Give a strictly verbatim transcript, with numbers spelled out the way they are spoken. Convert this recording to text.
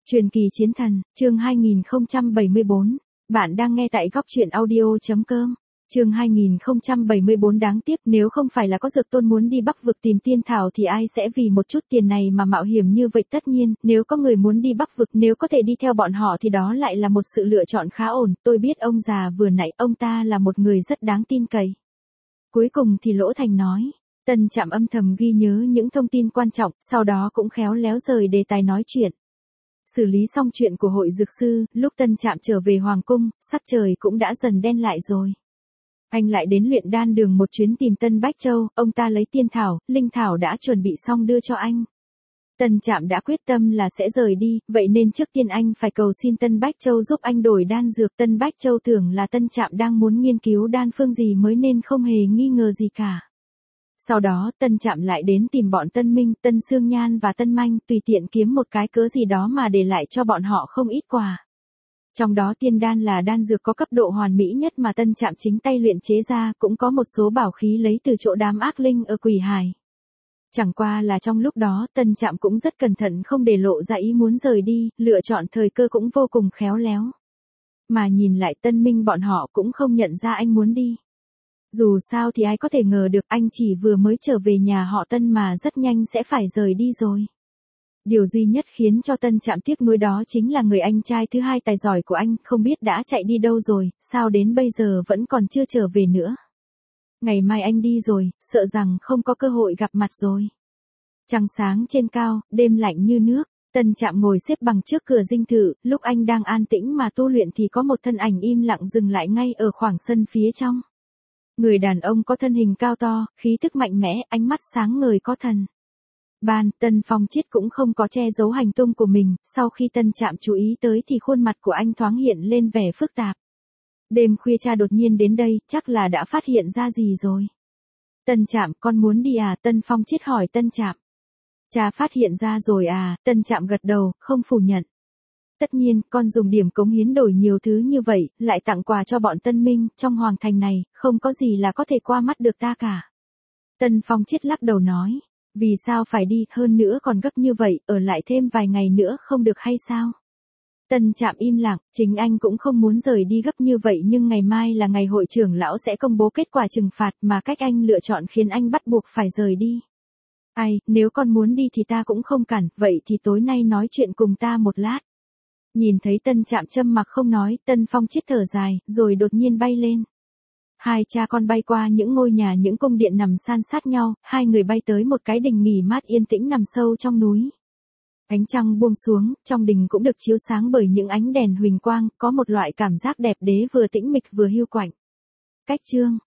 Truyền kỳ chiến thần, chương hai nghìn không trăm bảy mươi bốn. Bạn đang nghe tại góc truyện audio chấm com. Chương hai nghìn không trăm bảy mươi bốn đáng tiếc nếu không phải là có Dược Tôn muốn đi Bắc vực tìm tiên thảo thì ai sẽ vì một chút tiền này mà mạo hiểm như vậy. Tất nhiên, nếu có người muốn đi Bắc vực, nếu có thể đi theo bọn họ thì đó lại là một sự lựa chọn khá ổn. Tôi biết ông già vừa nãy, ông ta là một người rất đáng tin cậy. Cuối cùng thì Lỗ Thành nói. Tân Trạm âm thầm ghi nhớ những thông tin quan trọng, sau đó cũng khéo léo rời đề tài nói chuyện. Xử lý xong chuyện của hội dược sư, lúc Tân Trạm trở về Hoàng cung, sắc trời cũng đã dần đen lại rồi. Anh lại đến luyện đan đường một chuyến tìm Tân Bách Châu, ông ta lấy tiên thảo, linh thảo đã chuẩn bị xong đưa cho anh. Tân Trạm đã quyết tâm là sẽ rời đi, vậy nên trước tiên anh phải cầu xin Tân Bách Châu giúp anh đổi đan dược. Tân Bách Châu tưởng là Tân Trạm đang muốn nghiên cứu đan phương gì mới nên không hề nghi ngờ gì cả. Sau đó, Tân Trạm lại đến tìm bọn Tân Minh, Tân Sương Nhan và Tân Manh, tùy tiện kiếm một cái cớ gì đó mà để lại cho bọn họ không ít quà. Trong đó tiên đan là đan dược có cấp độ hoàn mỹ nhất mà Tân Trạm chính tay luyện chế ra, cũng có một số bảo khí lấy từ chỗ đám ác linh ở Quỷ Hải. Chẳng qua là trong lúc đó, Tân Trạm cũng rất cẩn thận không để lộ ra ý muốn rời đi, lựa chọn thời cơ cũng vô cùng khéo léo. Mà nhìn lại Tân Minh bọn họ cũng không nhận ra anh muốn đi. Dù sao thì ai có thể ngờ được anh chỉ vừa mới trở về nhà họ Tân mà rất nhanh sẽ phải rời đi rồi. Điều duy nhất khiến cho Tân Trạm tiếc nuối đó chính là người anh trai thứ hai tài giỏi của anh, không biết đã chạy đi đâu rồi, sao đến bây giờ vẫn còn chưa trở về nữa. Ngày mai anh đi rồi, sợ rằng không có cơ hội gặp mặt rồi. Trăng sáng trên cao, đêm lạnh như nước, Tân Trạm ngồi xếp bằng trước cửa dinh thự, lúc anh đang an tĩnh mà tu luyện thì có một thân ảnh im lặng dừng lại ngay ở khoảng sân phía trong. Người đàn ông có thân hình cao to, khí thức mạnh mẽ, ánh mắt sáng ngời có thần. Ban, Tân Phong Chiết cũng không có che giấu hành tung của mình, sau khi Tân Trạm chú ý tới thì khuôn mặt của anh thoáng hiện lên vẻ phức tạp. Đêm khuya cha đột nhiên đến đây, chắc là đã phát hiện ra gì rồi. Tân Trạm, con muốn đi à? Tân Phong Chiết hỏi Tân Trạm. Cha phát hiện ra rồi à? Tân Trạm gật đầu, không phủ nhận. Tất nhiên, con dùng điểm cống hiến đổi nhiều thứ như vậy, lại tặng quà cho bọn Tân Minh, trong hoàng thành này, không có gì là có thể qua mắt được ta cả. Tân Phong Chiết lắc đầu nói, vì sao phải đi, hơn nữa còn gấp như vậy, ở lại thêm vài ngày nữa không được hay sao? Tân Trạm im lặng, chính anh cũng không muốn rời đi gấp như vậy nhưng ngày mai là ngày hội trưởng lão sẽ công bố kết quả trừng phạt mà cách anh lựa chọn khiến anh bắt buộc phải rời đi. Ai, nếu con muốn đi thì ta cũng không cản, vậy thì tối nay nói chuyện cùng ta một lát. Nhìn thấy Tân Trạm châm mặc không nói, Tân Phong Chiết thở dài, rồi đột nhiên bay lên. Hai cha con bay qua những ngôi nhà những cung điện nằm san sát nhau, hai người bay tới một cái đình nghỉ mát yên tĩnh nằm sâu trong núi. Ánh trăng buông xuống, trong đình cũng được chiếu sáng bởi những ánh đèn huỳnh quang, có một loại cảm giác đẹp đế vừa tĩnh mịch vừa hiu quạnh. Cách chương